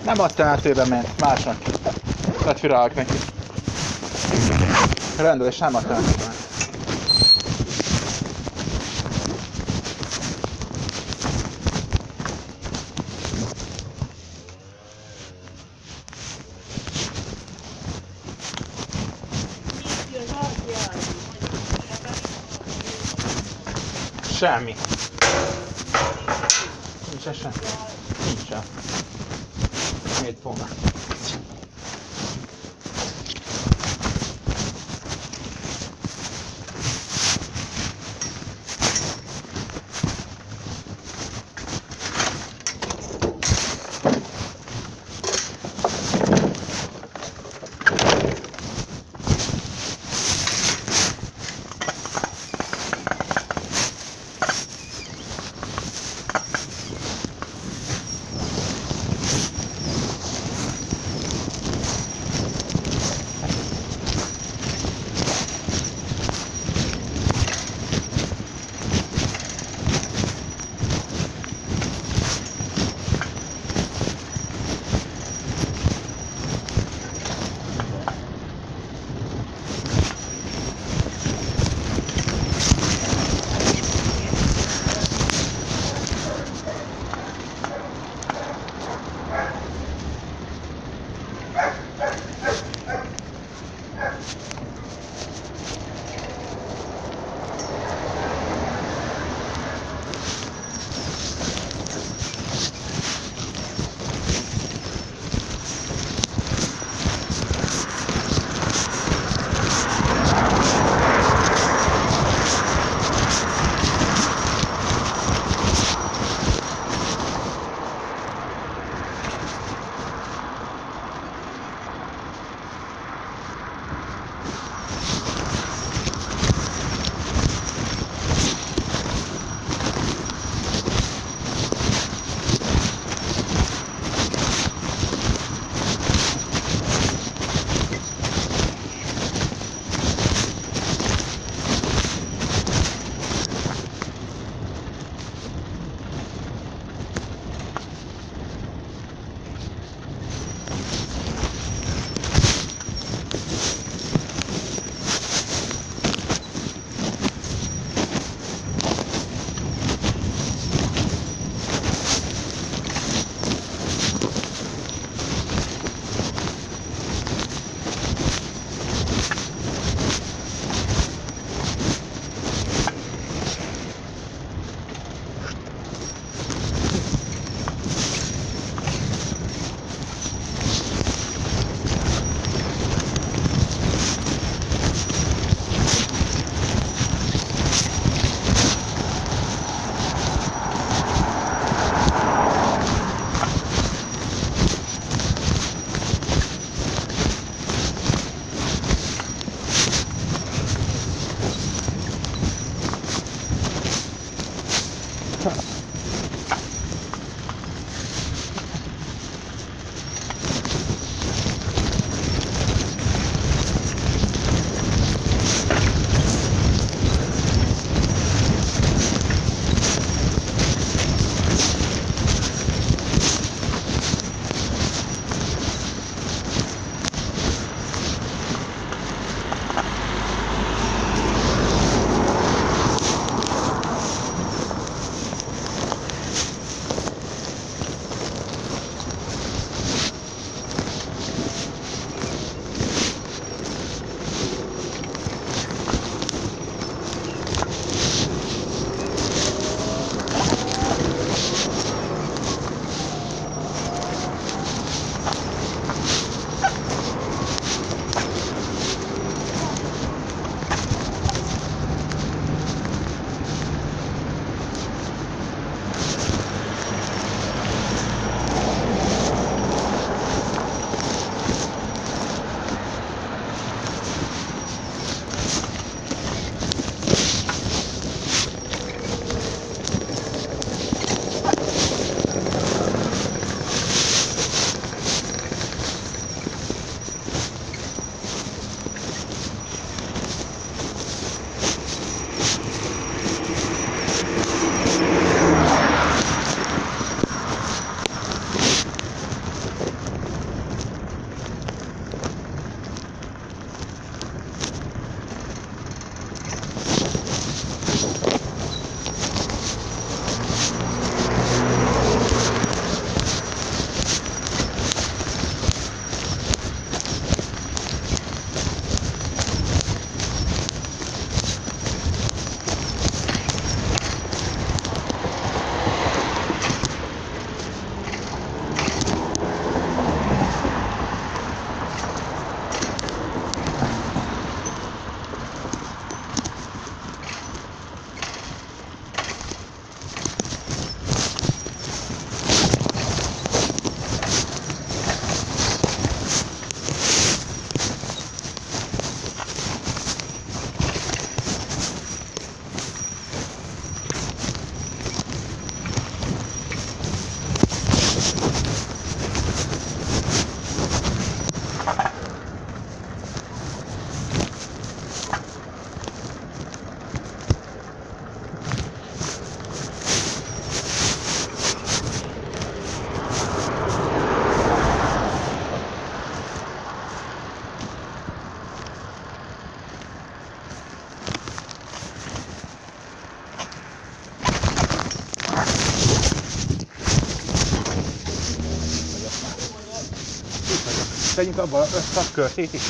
Nem a temetőbe ment, másnak. Tehát firálok neki. Rendelés nem a temetőbe ment. Semmi. Nincs semmi. Nincsen. Miért volna? Tegyünk abba össze a körtét is.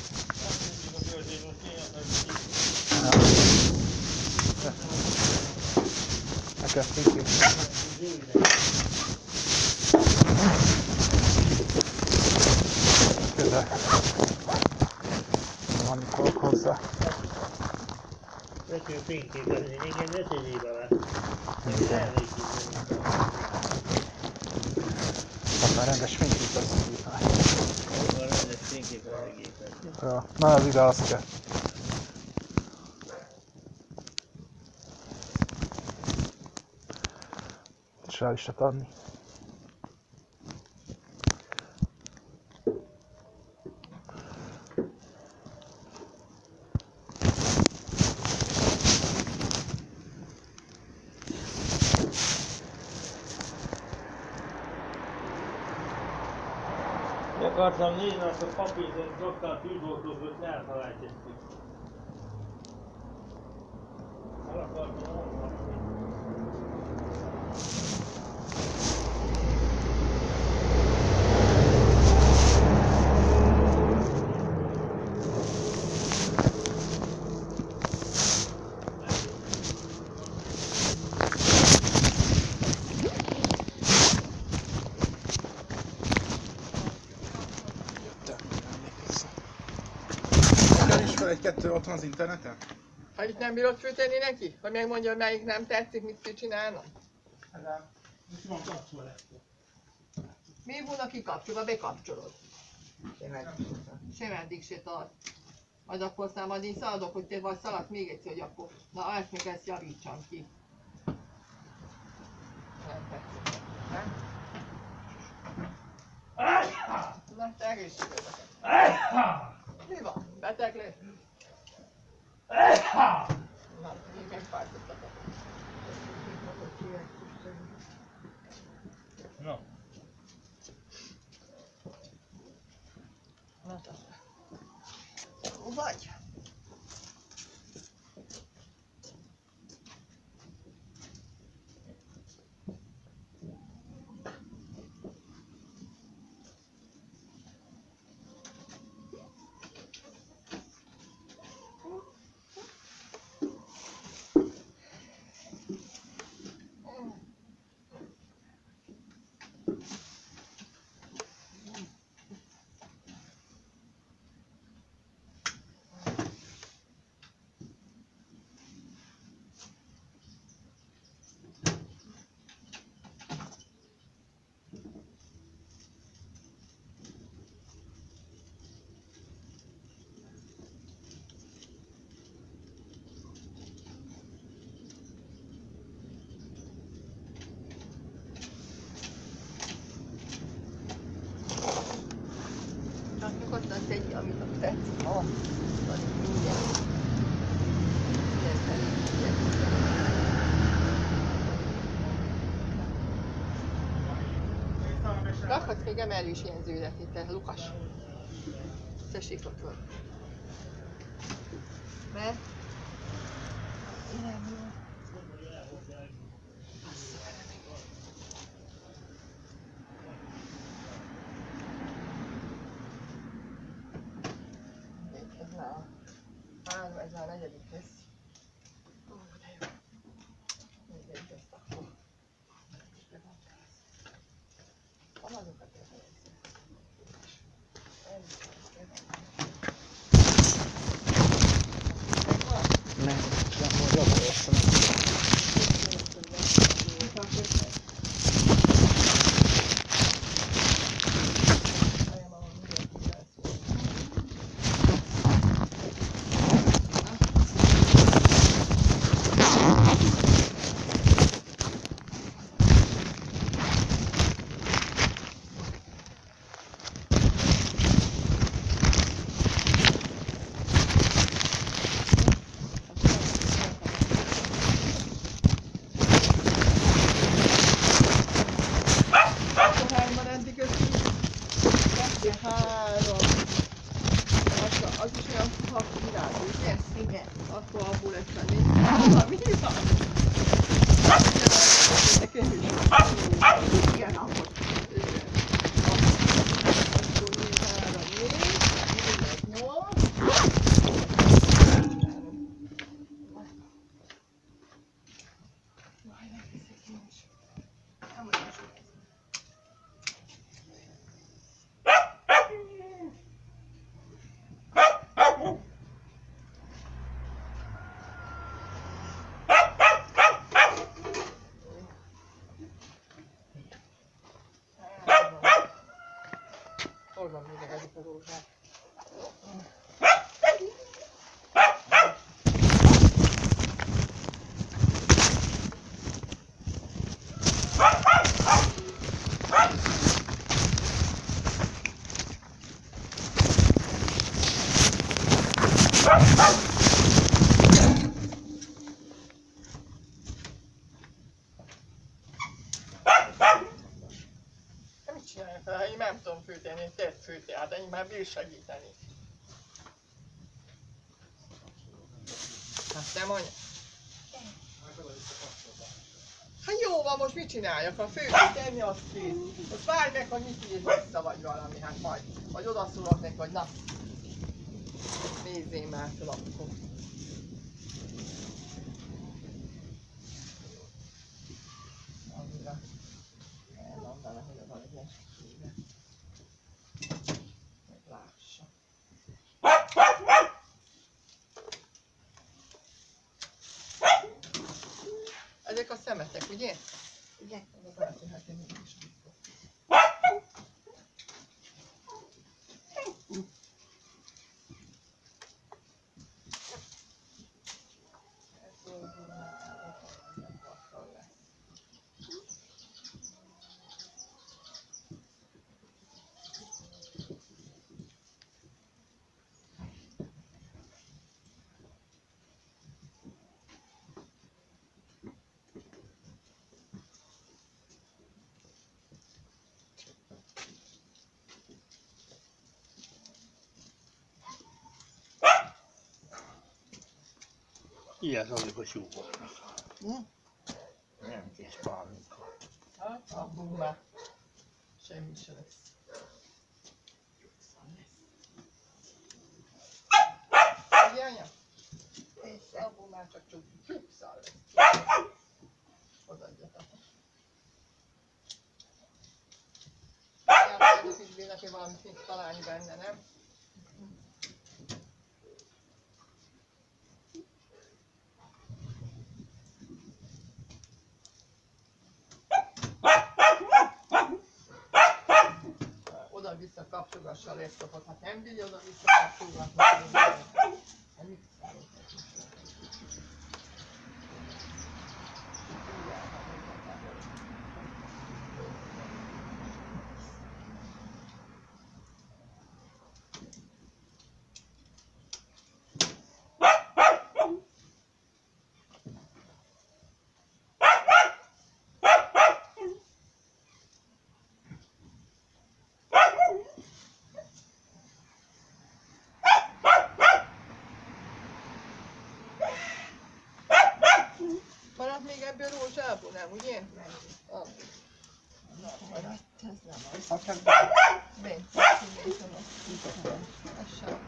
Elkezdtünk is. Közel. Van mikor hozzá. Nekünk fényképezni, igen, ne tegyél bele. Aztán rendes fényképezőgép. Van rendes fényképezni. Ja, na az ide azt kell. És rá is lehet adni. Akartam nézni azt a papírt, hogy raktál tűzoltózót, elfelejtettük. El akartam olvasni. Egy-kettő otthon az interneten? Ha itt nem bírod fűteni neki? Hogy megmondja, hogy melyik nem tetszik, mit kell csinálnom? Van kapcsolva. Mi volna kikapcsolva? Bekapcsolod. Sem eddig se tart. Majd akkor aztán majd én szaladok, hogy te vagy szaladsz még egyszer, hogy akkor... Na, ezt még ezt javítsam ki. Nem tetszik. Nem? Na, te egészségedeket. Mi van? Beteg lesz? Na, még megfájtottatok. Na. Na, jó vagy? Nyugodtan tegyél, amit tetszik. Van minden. Minden felé. Rakhatsz még emelős jegyződet itt, te Lukas. Tessék a föl. Mert? Nem jó. Ez már a negyedik lesz. Ó, de jó. Még egy ezt akkor. Amazokat elfelejtszik. Nem, csak majd abba jösszem. Az is olyan hakó virágú, ugye? Igen. Akkor abból lesz a négy. Mi van? Nekem is. Igen, akkor. Akkor nyilván Hol van még ezek a rózsák? Mit csinálják vele? Én nem tudom fűteni, én te fűti, hát ennyi már bír segíteni. Hát nem anya. Hát jó van, most mit csináljak? Ha főzni tenni, azt kész. Most várj meg, hogy mit ír vissza, vagy valami, hát majd. Vagy odaszólok neki, hogy na. Nézzél már fel akkor. Annyira elmondaná, hogy az a legyen. Meg lássa. Ezek a szemetek, ugye? Igen. Az a beltűnhető mégis. Ilyet azok a tyúkoknak. Hm? Nem kis pálinka. Hát, a bumá. Semmi se lesz. Ugye, anya? Persze, a bumá csak tyúkszal lesz. Odaadjatok. Játszik is neki valamit még találni benne, nem? Oda-vissza kapcsolgassa a laptopot, hát nem bírja oda-vissza kapcsolgatni. Nem mit számít? Maradt még ebből rózsából, nem, ugye? Ah. Na, maradt, ez nem az. Ha csak bent, kinézem azt. Ez sárga.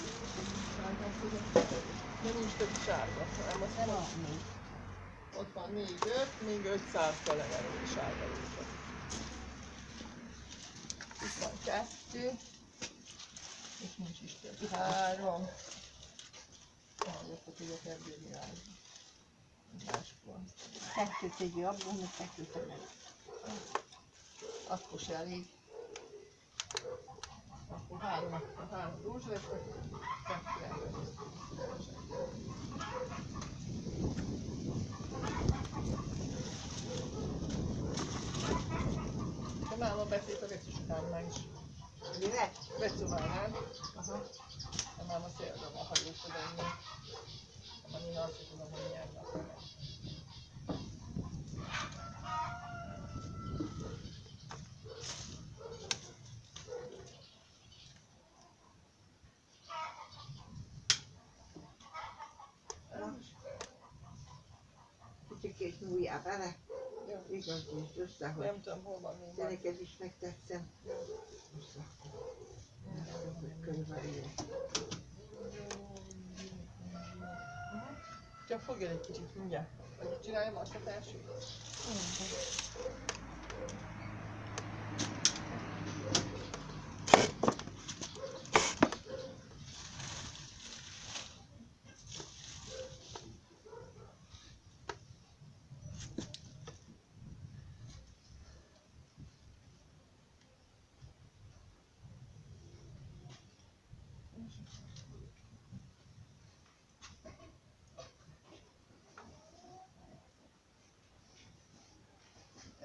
De nincs több sárga, hanem azt nem az még. Ott van 4-5, még 500 kaleverő sárga rózsa. Itt van 2. És nincs is több. 3. Akkor tudok ebből irányba. Máskor. Kettőt tegyél abból, meg kettőt meg. Akkor se elég. Akkor 3 rózsa lesz, 2 ember. De már a beszélt a vecusokárnál is. Mire? Vecumánál. Aha. De már a szélre van hagyott oda innen. Amin azt tudom, hogy milyen nap van. Kicsikét nyúljál bele. Igazítsd össze, hogy Nem tudom, hol van még te van. neked is megtetszem. Össze. Körülbelül. Csak fogjál egy kicsit mindjárt. Vagy csináljam azt a felsőt?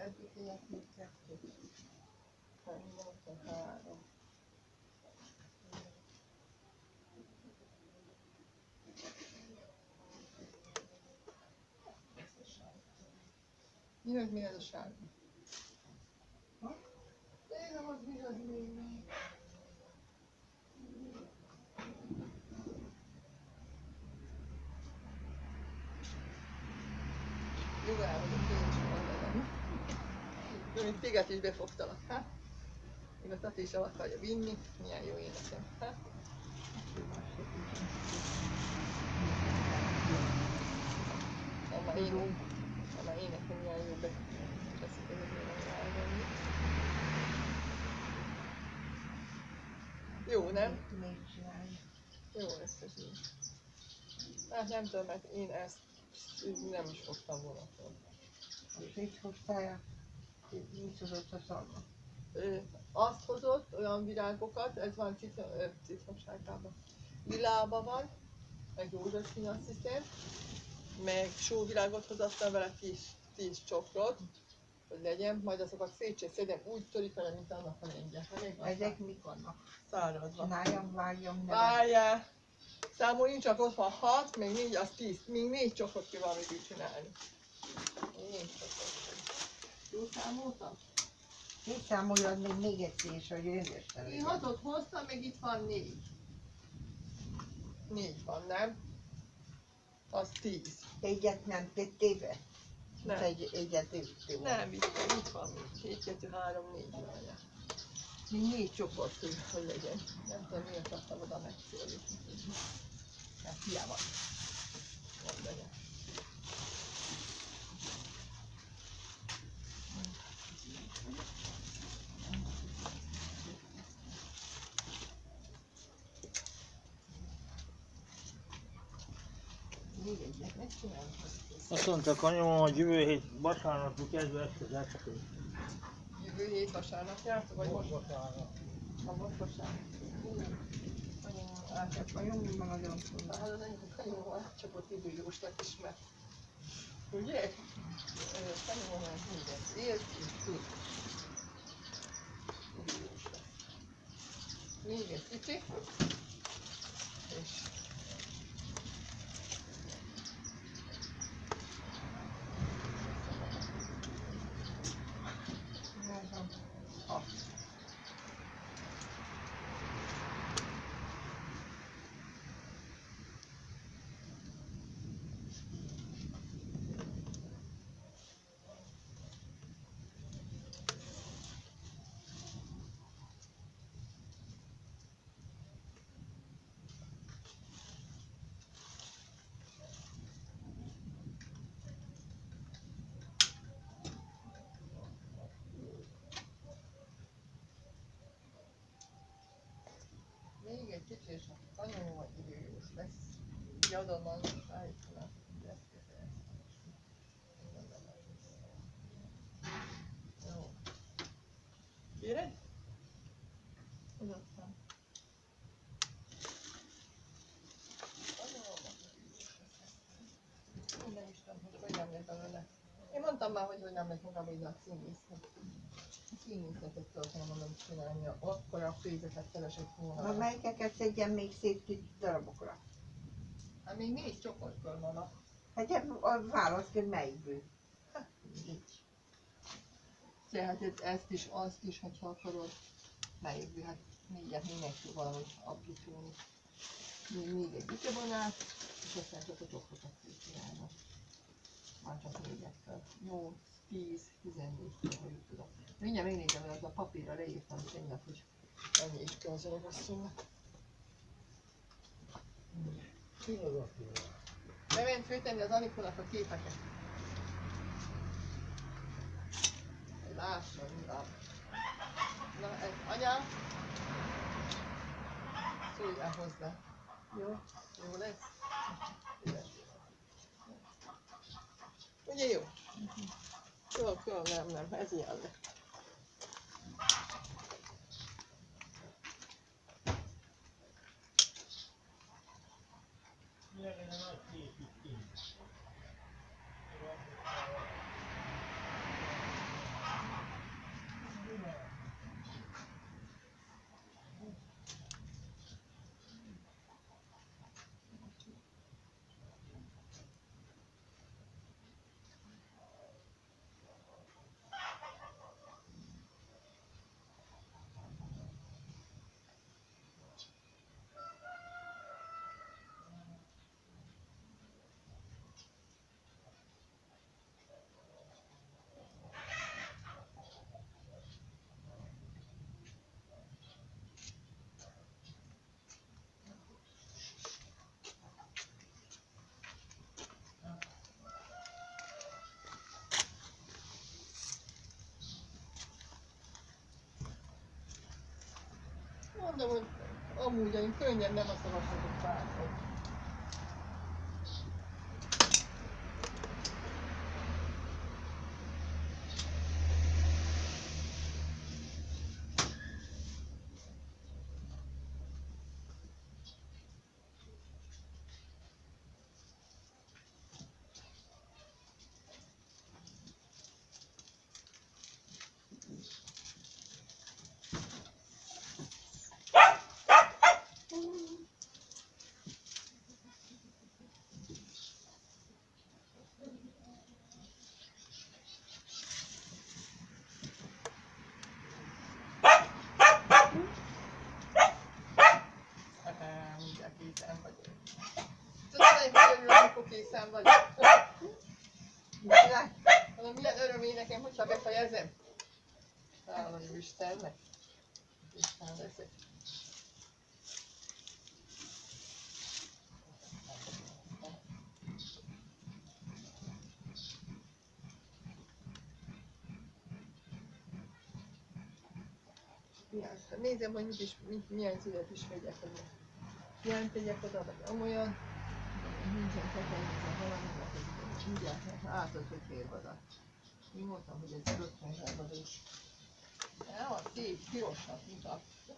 Eddig ilyet még 2. 3. Mi ez a sárga? Tényleg az mi az még? Jó el vagyok, én is mondanom. De mint téged is befogtalak, hát? Még a Tati is el akarja vinni, milyen jó énekem, hát? Ama énekem milyen jó beteszik, hogy milyen elvenni. Jó, nem? Jó lesz ez így. Hát nem tudom, mert én ezt nem is fogtam volna fel. És így hoztál, mit hozott a szalma? Azt hozott, olyan virágokat, ez van citromsárgában. Lilában van, meg rózsaszín azt hiszem, meg sóvirágot hozottam vele 10 csokrot, hogy legyen, majd azokat szétszedem úgy törik vele, mint annak a lengye. Ezek mik vannak? Száradva. Csináljam, vágjam, Várjál! Számoljunk csak, ott van 6, még 4, az 10. Még 4 csokrot kell valamit csinálni. 4 csokrot. Jó számoltam? Még számoljad még egyszer is, hogy rendesen Én 6-ot hoztam, még itt van 4. 4 van, nem? Az 10. Egyet nem tettél be? Nem. Egyet tettél volna. Nem, itt van még. 1, 2, 3, 4 van. Még 4 csoport, hogy legyen. Nem tudom, miért akartam oda megszólni. Mert hiába. Mondd legyen. Még egyet megcsinálom. Azt mondták anyám, hogy jövő hét vasárnaptól kezdve este az eskü. Jövő hét vasárnap jártok, vagy most? Vasárnap. Most vasárnap. A nyomni meg nagyon tudnak. Hát az enyém kanyóval átcsapott időjósnak is, mert ugye? Kanyóval minden élt és tud. Időjós lesz. Még egy kicsi. És még egy kicsi, és a kanyóval időjós lesz. Így azonnal állítanak. Jó. Kéred? Adottam. Nem is tudom, hogy nem lesz belőle. Én mondtam már, hogy nem lesz magam így a színész. Színészetet tudtam mondom csinálni, akkor a fézetet keresett volna. Na melyikeket szedjem még szét kis darabokra? Hát még 4 csokortkör vannak. Hát válasz ki melyikből. Így. Teheted ezt is, azt is, hogyha akarod. Melyikből, hát négyet mindenki valahogy aprítóni. Még egy bikebonát, és aztán csak a csokrokat csinálnak. Már csak 4-et. 8, 10, 14, ha úgy tudom. Mindjárt megnézem, hogy az a papírra leírtam tényleg, hogy ennyi is kell az öregasszonynak. Ki az aki? Bement főtenni az Anikónak a képeket. Hogy lássam, uram. Na, ez anyám. Szóljál hozzá. Jó? Jó lesz? Ugye jó? Jó, nem, ez ilyen lett. Milyen egy nagy kép itt kint. mondom, hogy amúgy én könnyen nem azt olvashatok pártot. Mindjárt készen vagyok. Tudod, hogy örül, amikor készen vagyok? Mondom, milyen öröm nekem, hogyha befejezem. Hála jó Istennek. Isten leszek. Nézem, hogy milyen szület is vegyek oda. Ilyen tegyek oda, vagy amolyan. Nincsen fekete, nincsen valami, mert mindjárt átad, hogy félvada. Én mondtam, hogy ez rögtön elvadós. Nem, a szép, pirosnak mutat.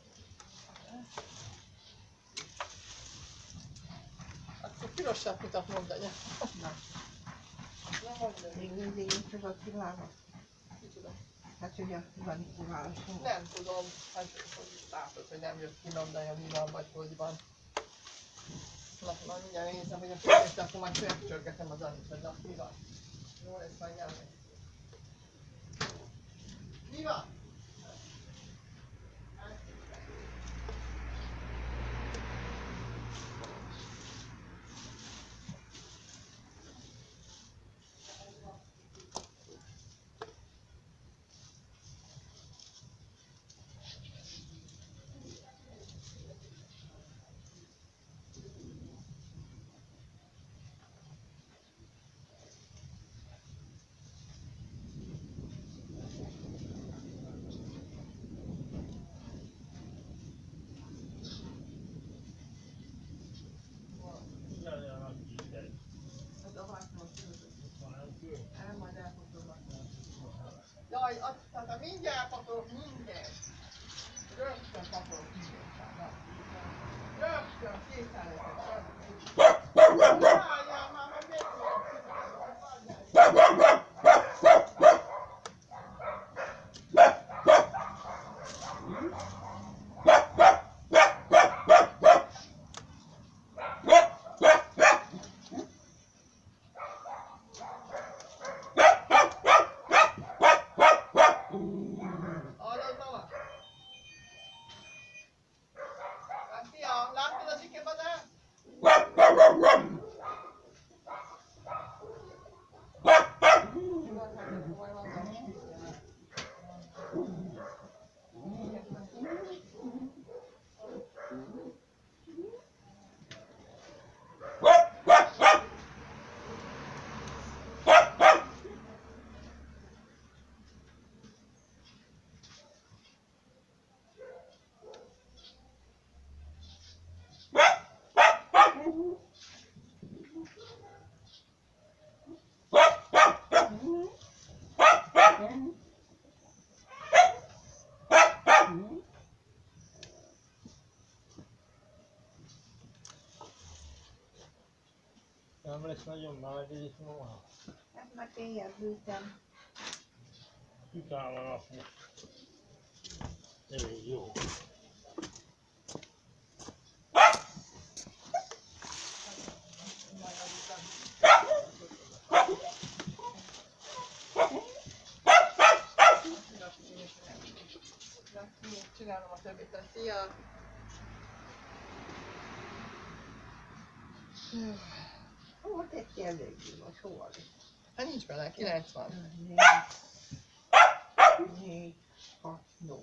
Akkor pirosnak mutat mondani. Na. Nem mondani. Még mindig én csak a kívánok. Ki tudom. Hát, hogy a manipulálásom. Nem tudom, hát hogy látod, hogy nem jött ki mondani, mi van, vagy hogy van. Na, mindjárt nézem, hogy a kérdést, akkor majd megcsörgetem az Anit, hogy mi van. Jó lesz, majd nem lesz. Mi van? Jaj, tehát mindjárt pakolok mindent. Rögtön pakolok mindent. Rögtön készen leszek. Várjál már, hogy miért hallod, mama? Hát fiam, láttad a zsikebadát? Nem lesz nagyon meleg itt ma. Hát már éjjel bűntem. Kitál a nap most. Elég jó. Csinálom a többit, szia! Ó, tett elég most, hova lesz? Hát nincs bele, 90. 4, 6, 8.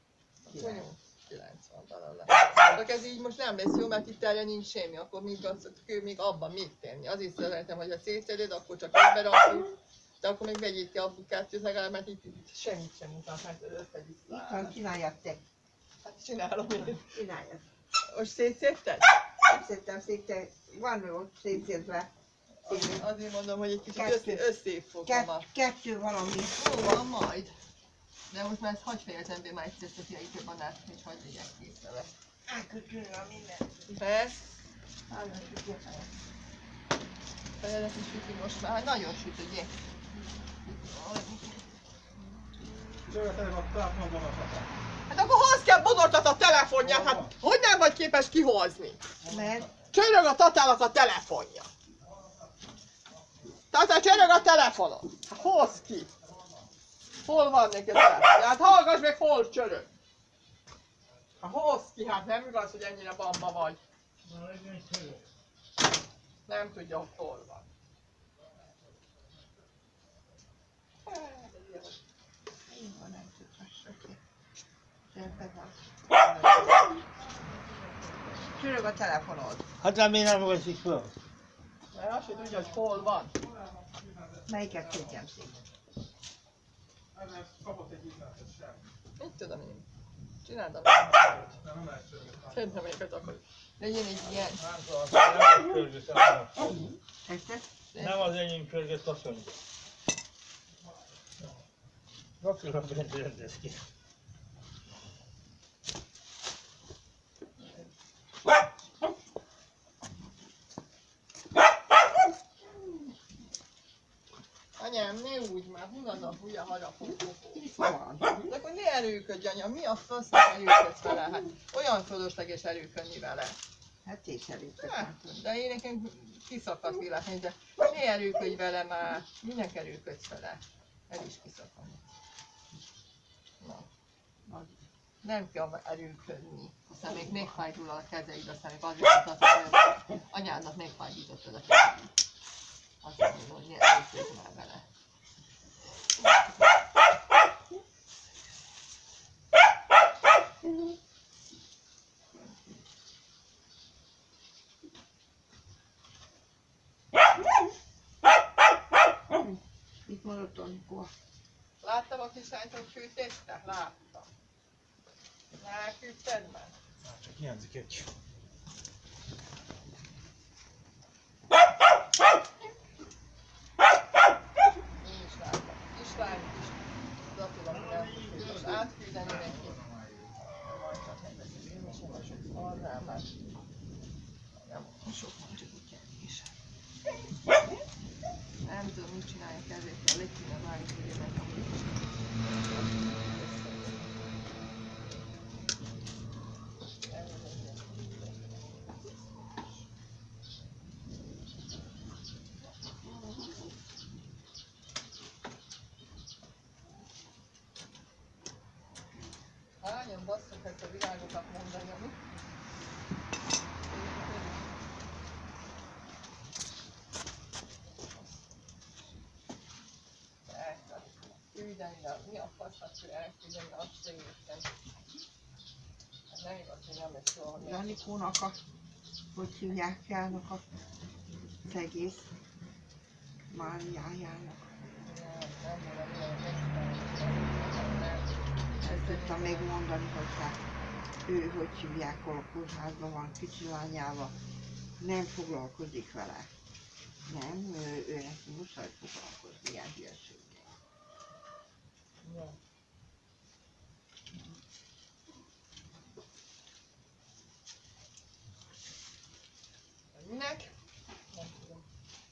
90 belőle. Csak ez így most nem lesz jó, mert itt erre nincs semmi, akkor még abban mit tenni. Azért szeretem, hogy ha szétszeded, akkor csak ebbe rakjuk, de akkor még vegyék ki abból kettőt legalább, mert itt semmit sem mutat, mert összeviszlál. Itt van, csinálják te. Hát csinálom én. Csináljad. Most szétszépted? Nem szedtem szét, de van ott szétszedve. Azért mondom, hogy egy kicsit Kettő. összébb fogom a... Kettő valami. Fogom majd. De most már ezt hagyj fejezem be, már egyszer szokja itt a banát, és hagyj legyek kész vele. Elkötően a minden. Persze. Nagyon sütje fel. Fejedet is süti most már, hát nagyon süt, ugye? Hát akkor hoz kell bodortat a telefonját, hát hogy nem vagy képes kihozni? Mert Csörög a Tatának a telefonja. Tata, csörög a telefonon. Hát hozd ki. Hol van neki a telefonja? Hát hallgass meg, hol csörög. Hát hozd ki, hát nem igaz, hogy ennyire bamba vagy. Nem tudja, hogy hol van. én van, nem tudhassuk ki. Rendben van. Csörög a telefonod. Hát nem én nem veszik föl. Mert azt sem tudja, hogy hol van. Melyiket szedjem szét? Mit tudom én? Csináld a Nem lehet csörgetni. Szerintem melyiket akarod. Legyen egy ilyen. Nem csörget, Tetszett? nem az enyém csörget, azt mondja. Rakjunk bent rendez ki. Anyám, ne úgy már, hullad a hülye harapó. Van. De akkor ne erőködj, anya, mi a fasznak erőködsz vele? Hát olyan fölösleges erőködni vele. Hát és előtt. Hát, de én nekem kiszakadt véletlen, de ne erőködj vele már. Minek erőködsz vele? El is kiszakad. Na. Nem kell erőködni. Aztán még megfájdul a kezeid, aztán még azért mutatod, hogy anyádnak megfájdítottad a kezeid. Azt mondom, hogy ne erőködj már vele. Mit mondott Anikó? Láttam a kislányt, hogy fűtészte? Láttam. Elküldted már? Csak hiányzik egy. Én is láttam. Kislányt is. Oda tudom, hogy elküldtem. És átküldeni neki. Majd csak helyezem. Én is nem sok arrál már. Nem sok van, csak úgy kell is. Nem tudom, mit csinálják ezért, a legkéne várni, hogy én hányan basszuk ezt a világokat mondani, amit? Küldeni, de mi a fasznak kell elküldeni, azt sem értem. Hát nem igaz, hogy nem lesz soha. Az Anikónak a, hogy hívják Jának az egész Máriájának. Ezt tudtam még mondani, hogy hát ő, hogy hívják, hol a kórházban van kicsi lányával, nem foglalkozik vele. Nem, ő neki muszáj foglalkozni ilyen hülyeséggel. Ja. Minek? Nem tudom.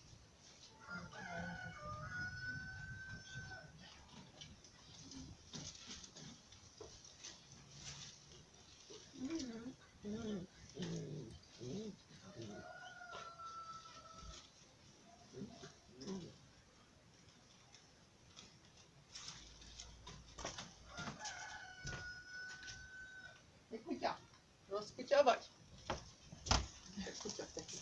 Mi kutya? Rossz kutya vagy? Kutya tekik.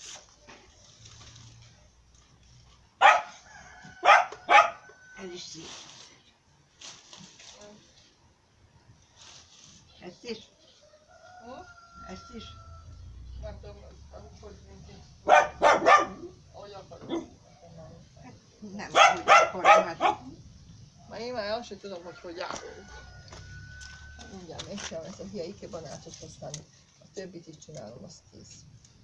Ez is szép. Ezt is? Ezt is? Nem tudom, hogy mindig. Ahogy akarod. Nem, hogy akarom, hát Már én már azt sem tudom, hogy járunk. Mindjárt megcsinálom ezt a hülye ikebanátot, aztán a többit is csinálom, az kész.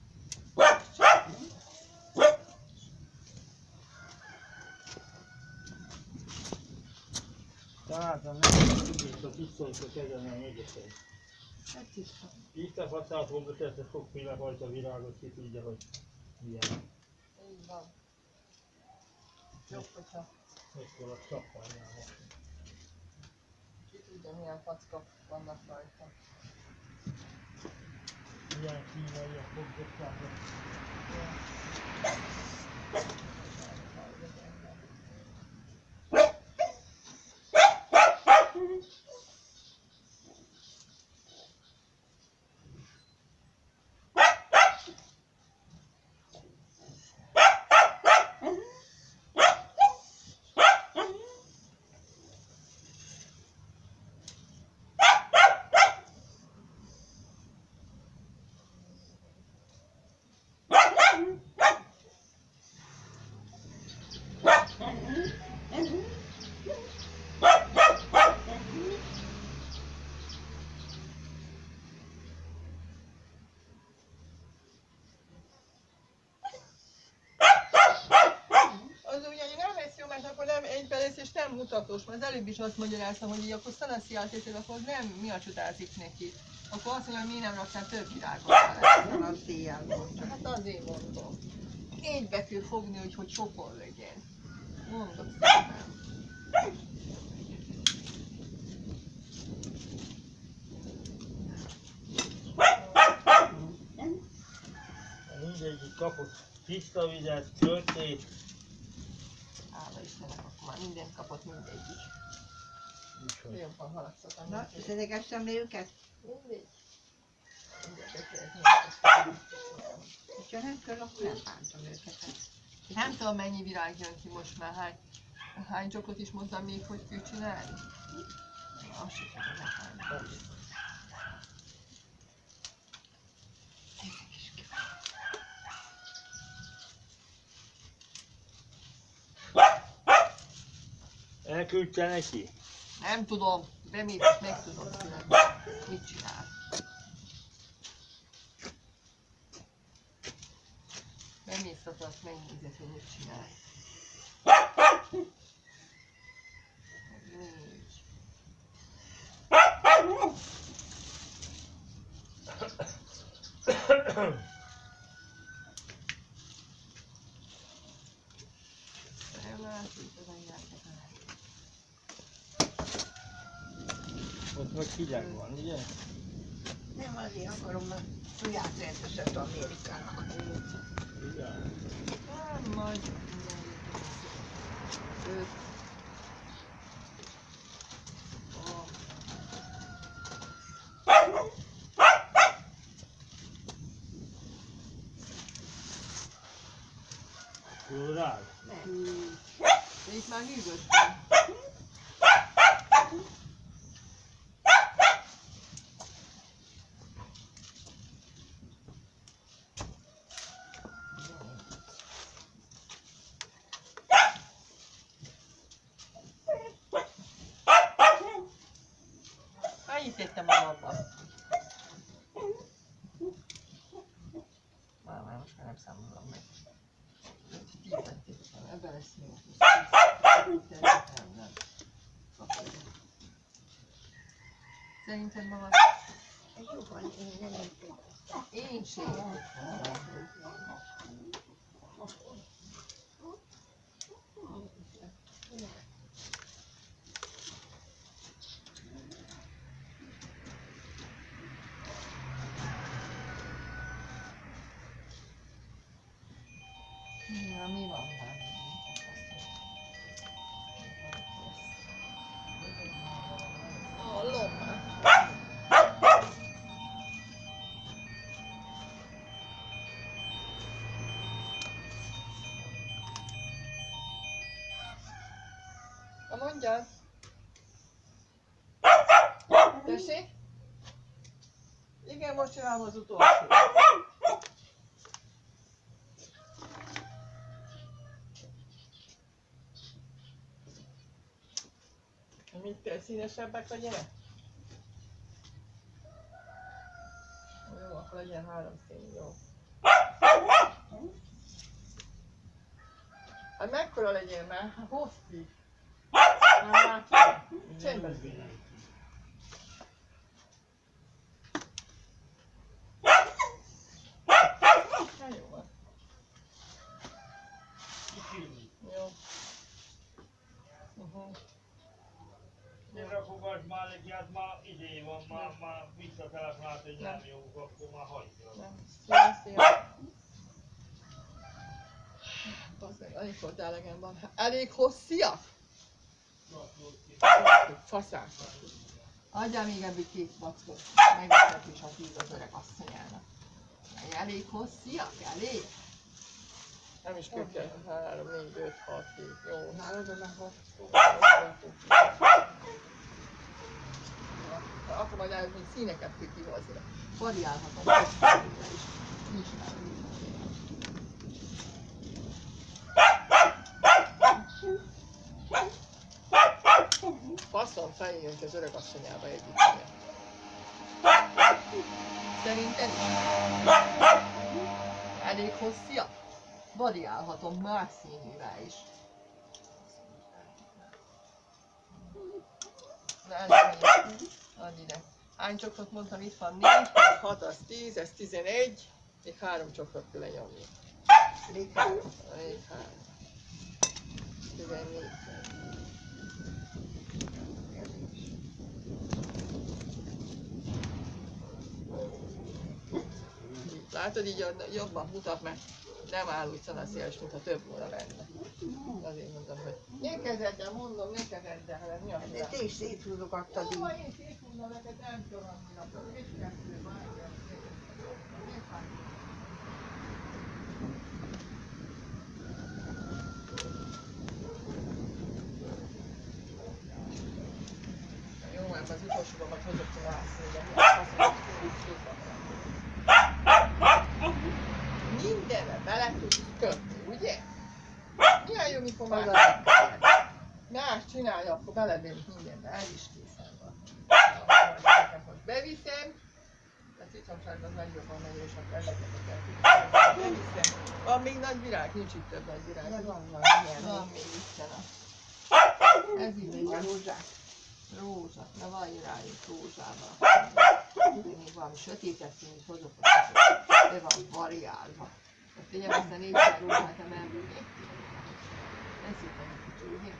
Találtam nem tudjuk, a pisztolyt a kezemben megeszem. Hát tiszta. Tiszta használt volt, ezt a sokféle fajta virágot ki tudja, hogy milyen. Így van. Jobb, hogyha Mekkora szappanjál van. ki tudja, milyen packok vannak rajta. Milyen kínai a fogdosságok. Az ugye nem lesz jó, mert akkor nem egybelész és nem mutatós, mert az előbb is azt magyaráztam, hogy így akkor szanasziát észre, akkor nem mi a csodázik neki. Akkor azt mondja, hogy mi nem raktál több virágot bele. Nem a széjjel volt csak. Hát azért mondom. Így be kell fogni, hogy sokon legyen. Mondok szépen. Mindegyik kapott tiszta vizet, töltét. Hála Istennek, akkor már mindent kapott mindegyik. Úgyhogy Jobban haladszottam. Na, szedegessem le őket? Mindegy. Mindjárt befejezni. Ha nem kell, akkor nem bántom őket. Nem tudom, mennyi virág jön ki most már. Hány csokot is mondtam még, hogy kell csinálni? Azt sem tudom, hány. elküldte neki. Nem tudom, bemész, meg tudom csinálni. Mit csinál? Bemész, azt megnézed, hogy mit csinál. Nincs. Ott meg hideg van, ugye? Nem azért akarom, mert saját rendezett Amerikának. Igen. Nem, majd őt. Túl rád? Nem. De itt már hűvöstem. Annyit tettem magamban. Már most már nem számolom meg. 10 tettem, ebben lesz jó. Szerinted magad? Jó van, én nem értem. Én sem. Ja, mi van már? Hallom már. Na mondjad. Tessék? Igen, most csinálom az utolsó. Mit kell, színesebbek legyenek? akkor legyen 3 szín, jó. Hát mekkora legyen már? Hosszú. Már látod? Csendben szín. Hát jó van. Jó. Én rakogass már neki, hát már idé van, már visszatelefonált, hogy nem jó, akkor már hagyja. Szia. Bazdmeg, alig volt elegem van. Elég hossziak? Faszák. Adjál még ebből 2 mackot. Megveszek is a 10 az öreg asszonyának. Elég hossziak? Elég? Nem is kell 3, 4, 5, 6, 7, jó. Nálad a már 6. Akkor majd el, még színeket kell kihozni. Variálhatom. Nincs már. Faszom feljönk az öreg asszonyába együtt. Szerinted elég hosszia? Variálhatom más színűvel is. Add ide. Hány csokrot mondtam, itt van 4, 6 az 10, ez 11, még 3 csokrot kell lenyomni. Még 3. 14. Látod, így jobban mutat, mert nem áll úgy szanaszéles, mintha több volna benne. Azért mondom, hogy ne kezeddel, mondom, ne kezeddel, hanem mi a De te is széthúzogattad jó, így. én széthúzom neked, nem tudom, annyira. És kettő, várjál. Jó, mert az utolsóban majd hozok a mindenbe bele tudsz kötni, ugye? Milyen jó, mikor már más csinálja, akkor beledőlünk mindenbe, el is készen van. Most beviszem, a cicomságban az nagyobban megy, és akkor ezeket kell beviszem. Van még nagy virág? Nincs itt több nagy virág. De van Van valami. még Isten. Ez így Még a van. rózsák. Rózsa, de van rájuk rózsában. Még valami sötétet színűt hozok, de van variálva. Most figyelj, ezt a 400 rózsát emelni. Ez itt a kicsi, ugye?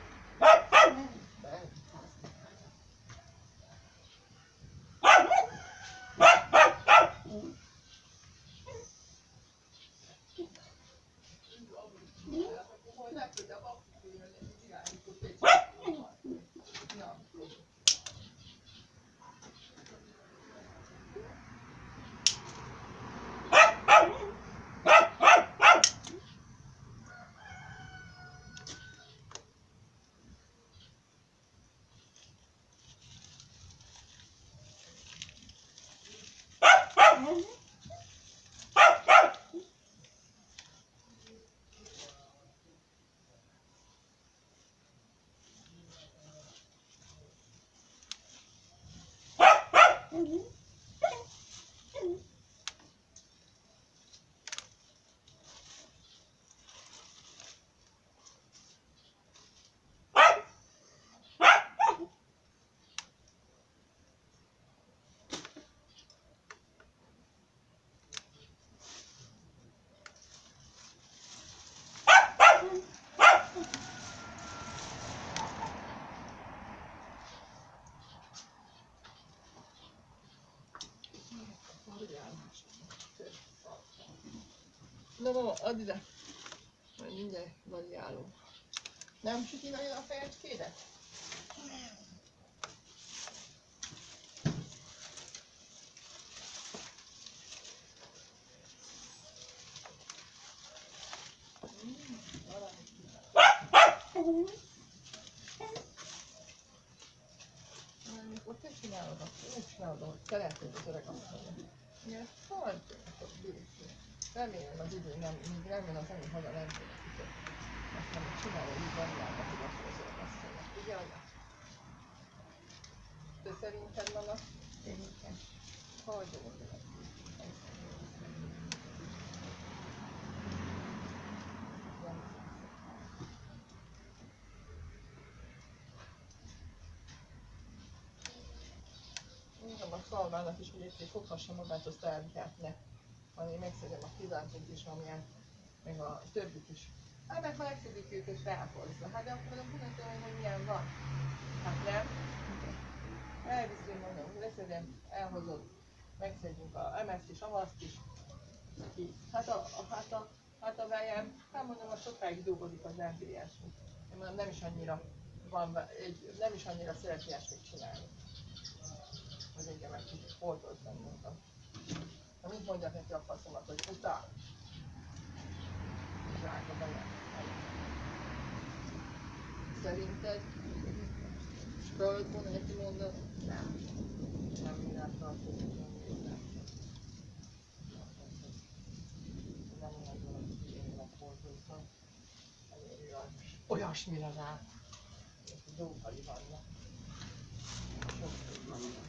Na mama, add ide. Majd mindjárt variálunk. Nem süti nagyon a fejecskédet? Akkor te csinálod, akkor úgy csinálod, ahogy szeretnéd az öreg asszonynak. Igen, hagyj, akkor bírjuk. Remélem az idő nem, míg nem jön az anyag haza, nem tudok ütözni. Azt nem csinálja, így variálgatod akkor az öreg asszonynak. Ugye, anya? De szerinted, mama? Szerintem. Hagyj, Szalmának is, hogy egy foghassa magát, azt elvihetne. Majd én megszedem a Kizártót is, amilyen, meg a többit is. Hát meg ha megszedik őket, felhozza. Hát de akkor a mutatja, hogy milyen van. Hát nem. Elviszem, mondom, leszedem, elhozod, megszedjünk a MS-t is, a vaszt is. Hát a vejem, hát mondom, a sokáig dolgozik az MPS. Én mondom, nem is annyira nem is annyira szeret ilyesmit csinálni. Hogy engem egy kicsit foltozni, mondtam. Ha mit mondjak neki a faszomat, hogy utál? Drága vejem. Szerinted? És kellett volna neki mondani? Nem. Nem mindent tartozik, nem mindent. Nem olyan dolog, hogy én megfordultam. Olyasmire rá. Dóhali vannak. Sok vannak.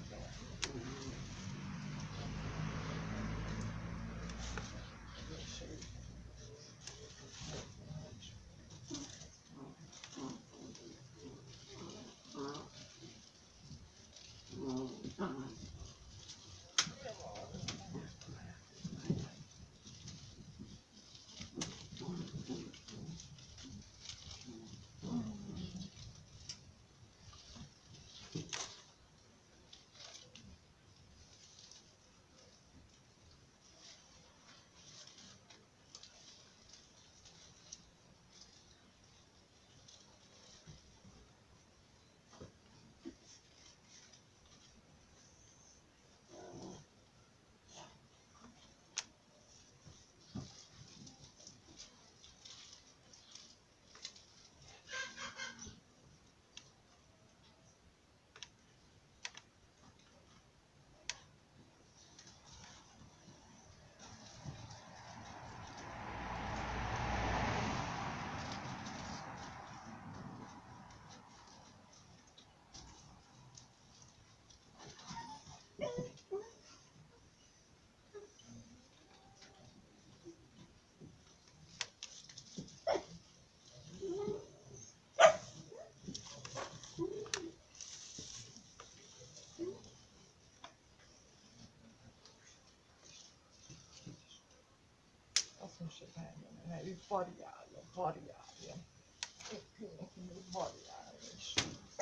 Se menjen, mert ő variáljon. Neki variáljon is.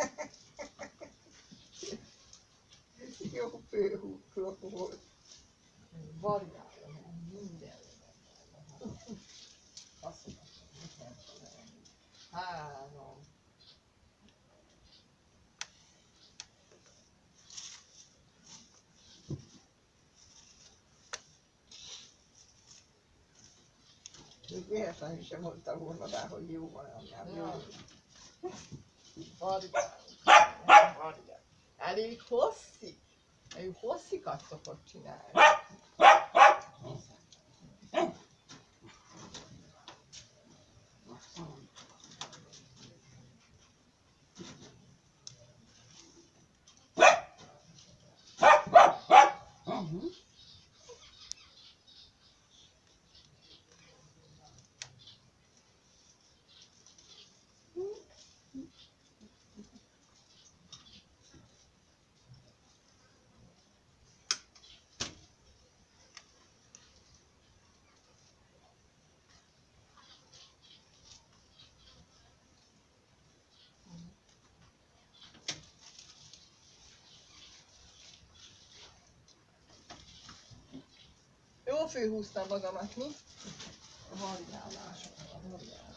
Jó főhúzó volt. Variáljon, minden. Azt mondom, hogy nem tudom. 3. Még véletlenül sem mondta volna rá, hogy jó van, anyám, jó. Variál. Elég hosszik. Ő hosszikat szokott csinálni. Jól főhúztam magamat, mi? A variálások, a variálás.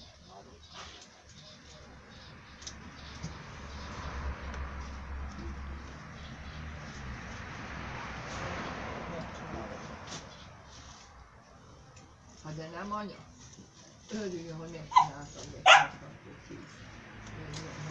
Ha de nem anya, örüljön, hogy megcsináltam, hogy megcsináltam, hogy kész. Örüljön,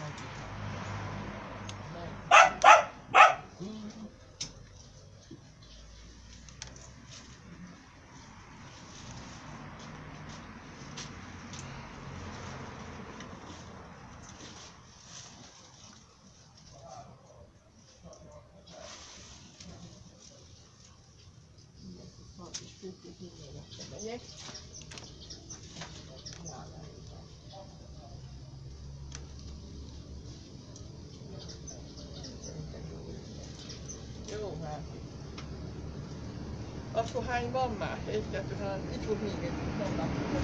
megyek. Jó, Akkor hány van már? 1, 2, 3, itt volt még egy, nem látom.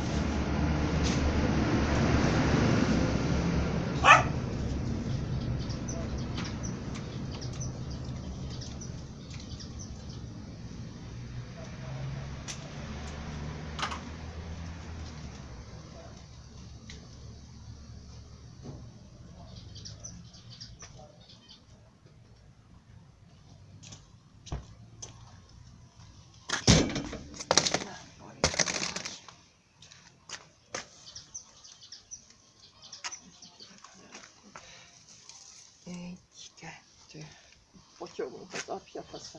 Egy, kettő. Potyogunk az apja fasza.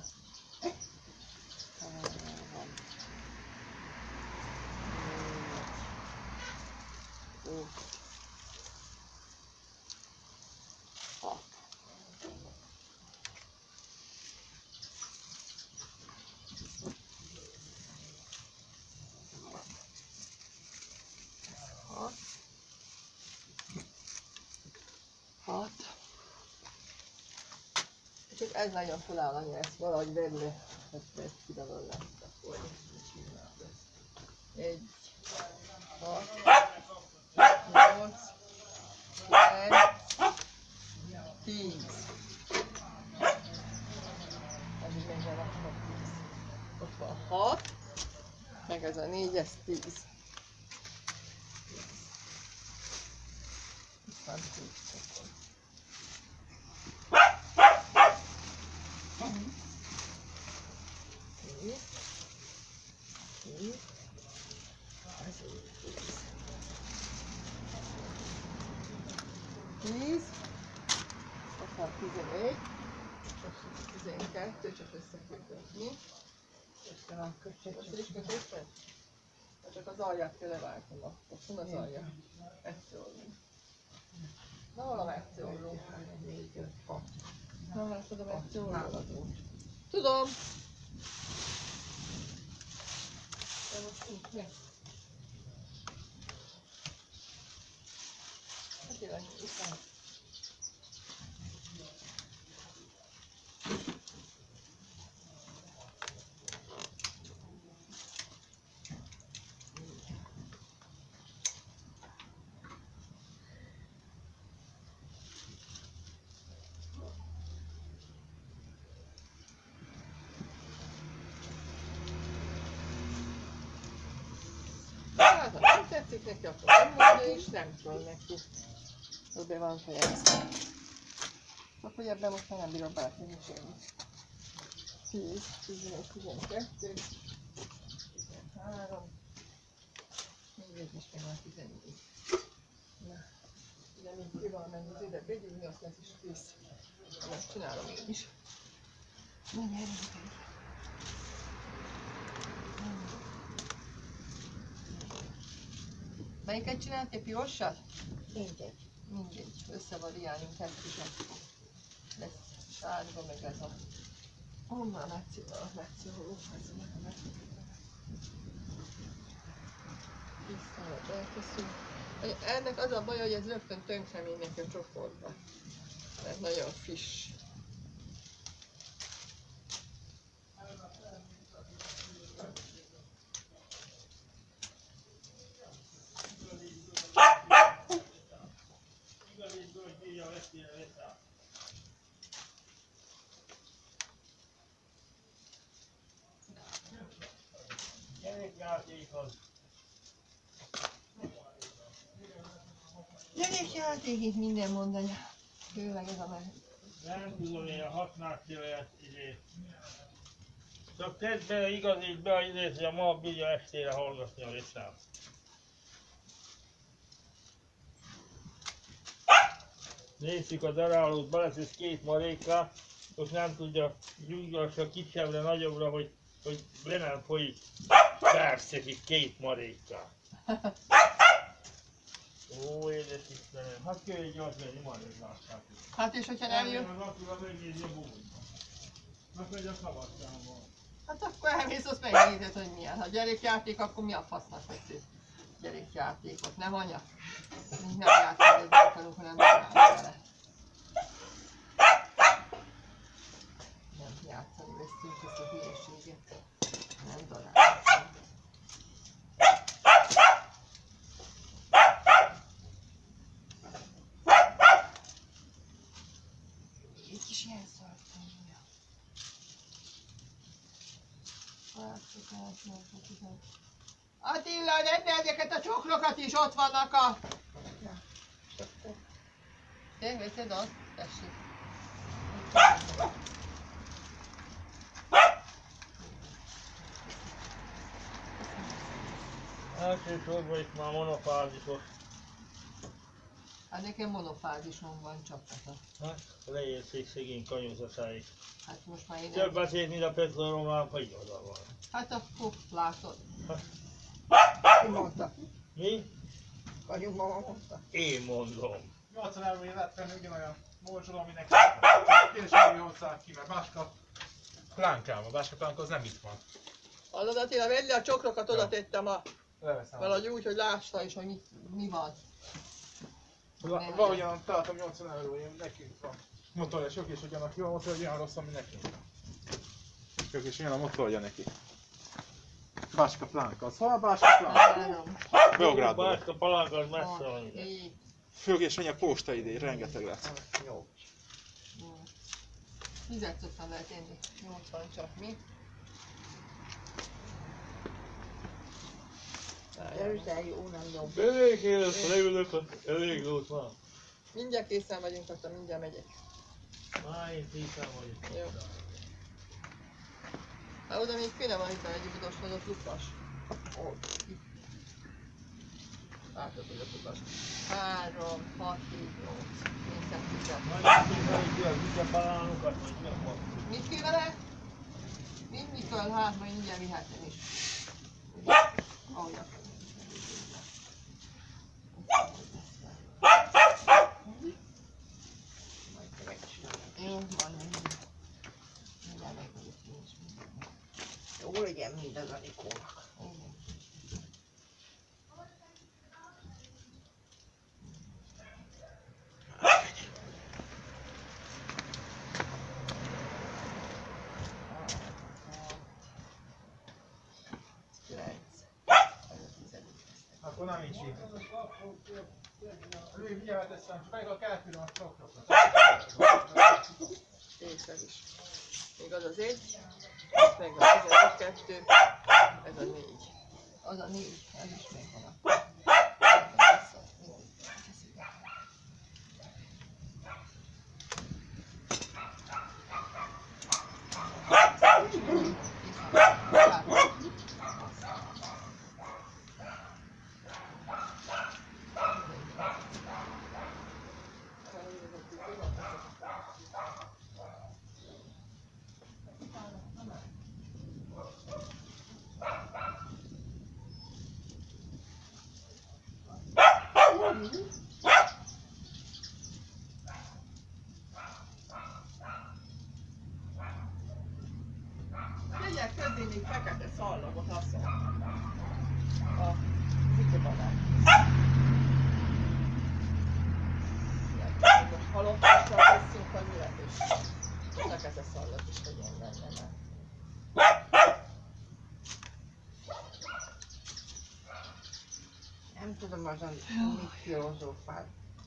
3, 4, 5, 6. Csak ez nagyon felállani, ezt valahogy belül, hogy ezt kidalol lesz, akkor egy, 6, 8, 9, 10. Eddig meg van akkor 10. Ott van 6, meg ez a 4, ez 10. Itt van 10. Ott van 11, 12, csak összekötni. Most is kötötted? Csak az alját kell leváltom akkor. Hol az alja? Metszőolló. Na hol a metszőolló? 4, 5, 6. Na látod a metszőolló? Tudom! De most így mi? Hát tényleg után. Hát, ha nem tetszik neki, akkor nem mondja, és nem kell neki. Hogy be van fejezve. Csak hogy ebben most már nem bírom beletenni semmit. 10, 11, 12, 13, még is meg van 14. Na, ugye még ki van menni az ide begyűjni, azt lesz is 10. Ezt csinálom én is. Na, gyerünk! Melyiket csináltál? Pirosat? Mindegy. Mindegy. Összevariálunk ezt is akkor. Lesz sárga, meg ez a... Onnan a metszőhóló. Ez a Tisztálat elköszünk. Ennek az a baj, hogy ez rögtön tönkre megy neki a csoportba. Ez nagyon friss. Gyerekjáték itt minden mondani. Főleg ez a meg. Nem tudom én a használtséget izé. Csak tedd bele, igazítsd be a izét, hogy a ma bírja estére hallgatni a részát. Nézzük a darálót, beleszesz 2 marékra, most nem tudja nyugassa kisebbre, nagyobbra, hogy le nem folyik. Persze, 2 marékra. Ó, édes Istenem, hát kérj gyors lenni, majd egy lássák. Hát és hogyha nem jön? Az apura megnézi a bújt. Megmegy a szabadságban. Hát akkor elmész, azt megnézed, hogy milyen. Ha gyerekjáték, akkor mi a fasznak veszi gyerekjátékot, nem anya? Mi nem játszani akarunk, hanem játszani vele. Nem játszani veszünk ezt a hülyeséget. Nem Attila, ne ezeket a csokrokat is, ott vannak a... Te veszed azt? Tessék. Elsősorban itt már monofázisos. Hát nekem monofázisom van csak. Hát, leérték szegény kanyúzatáig. Hát most már én... Több beszélt, mint a petrolomlámpa, igaza van. Hát akkor látod. Ki mondta? Mi? Vagyunk mama mondta. Én mondom. 80 euróért vettem ugyanolyan morzsoló, aminek kérdés, hogy hozzá ki, mert Báska plánkám, a Báska plánka az nem itt van. Hallod Attila, vedd le a csokrokat, oda tettem a... Leveszem. Valahogy úgy, hogy lássa is, hogy mi van. Valahogyan találtam 80 euróért, nekünk van. Motorja sok és ugyanak jó, a motorja olyan rossz, ami nekünk. Sok és olyan a motorja neki. Báska plánka, szóval Báska plánka. Beográdból. Báska palánka az messze van ide. Fők és annyi a posta idén, rengeteg lesz. Jó. Fizetszottan lehet enni. 80 csak mi? Őzzel jó, nem jobb. Elég élet, leülök, elég jót van. Mindjárt készen vagyunk, akkor mindjárt megyek. Már én tízsán vagyok. Jó. Hát oda még kéne van itt egy udosodott lukas. Látod, hogy a lukas. 3, 6, 7, 8. Néztek tizet. Majd így a vigyapalánukat, vagy mi a fasz? Mit kéne vele? Mindig kell, hát majd mindjárt vihetem is. Ahogy akarod. Jó, majd mindjárt megmegyek én is. Jó legyen mindaz Anikónak. Akkor nem így sík. Ő mindjárt teszem, csak meg a keltűröm a csokrokat. Észre is. Még az az 1, ez meg a 12, ez a 4. Az a 4, ez is még van. Tegyek közé még fekete szallagot, azt mondtam. A zikebanát. Most halottásra tesszünk, hogy mi lett is. Fekete szallat is legyen benne. Nem tudom azon, mit filozófál.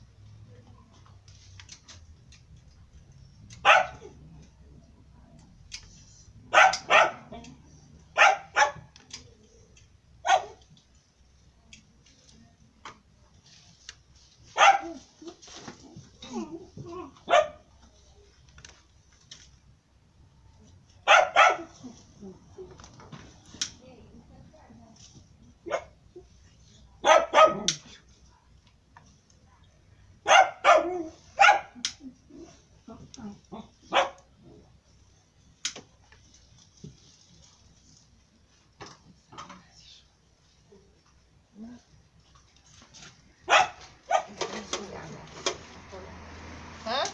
Hát?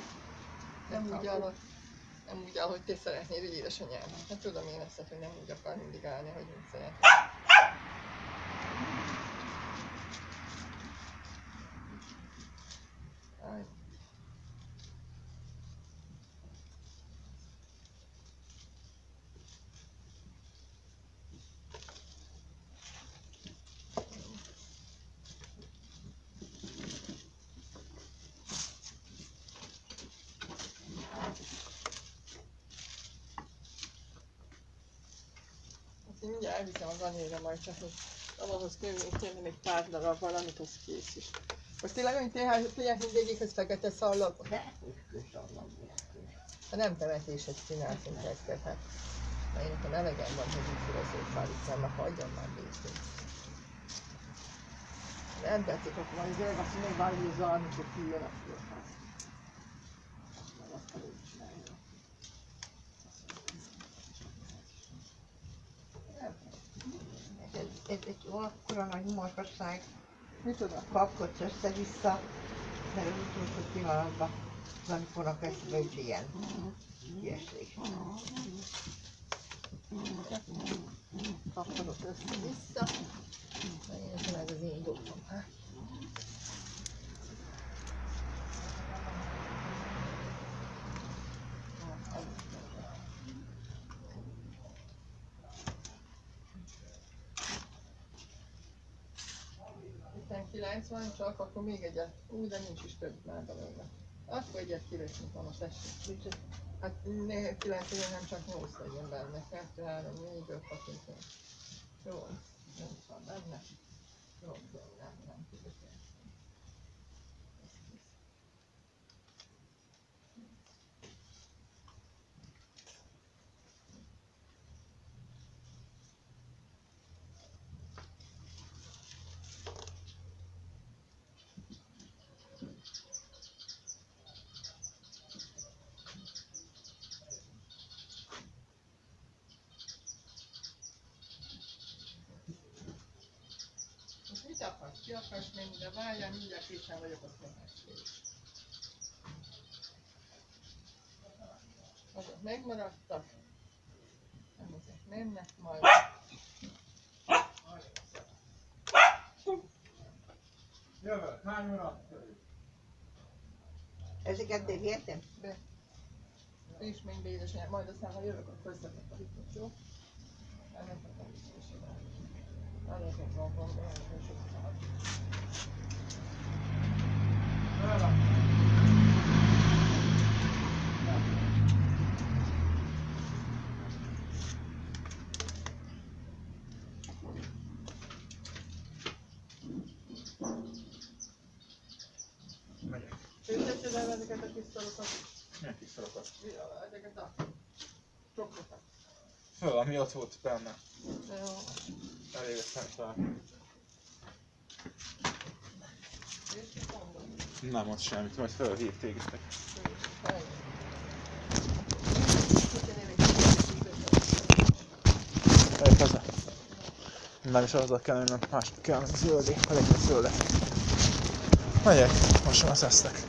Nem úgy áll, hogy te szeretnéd, hogy édesanyám. Hát tudom én ezt, hogy nem úgy akar mindig állni, hogy mit szeret. Aj. mindjárt elviszem a ganéra majd, csak hogy ahhoz kérni még pár darab valamit, az kész is. Most tényleg olyan tényleg mindegyikhez fekete szallag? De ütkős annak nélkül. Ha nem temetésed csináltunk ezt, hát. Na én nekem elegem van, hogy így filozóf fálicámnak hagyjam már békét. Nem tetszik, akkor van az öreg, azt még valami zalmi, hogy kijön a filozóf. Meg azt a úgy csinálja. Ez egy akkora nagy marhasság. Micsoda? Kapkodsz össze-vissza, mert az utolsó pillanatban amikor eszbe is ilyen kiesés. Kapcsolod össze-vissza. Megint ez az én dolgom. Itten 90 csak, akkor még egyet. Úgy, de nincs is több már belőle. Akkor egyet kiveszünk, van a tessék. Hát 9 legyen, nem csak 8 legyen benne. 2, 3, 4, 5, 6, 7, 8. 8 van benne. 8 nem tudok el. Mit akarsz? Ki akarsz menni, de várjál, mindjárt készen vagyok a szomáskész. Azok megmaradtak. Nem ezek mennek majd. Jövök, hány óra? Ezeket bevihetem? Be. És még be édesanyám, majd aztán ha jövök, akkor összetett a hitot, jó? Ennek a természetesen. Ezeket van gondolni, hogy sok szállt. Megyek. Teszed el ezeket a kis szarokat? Milyen kis szarokat? Ezeket a csokrokat. Föl, ami ott volt benne. Jó. Elég fel. És mit mondom? Nem mond semmit, majd fölhív téged. Elég haza. Nem is azzal kell mennem, más kell menni zöldé, ha legyen zöldé. Megyek, most már szesztek.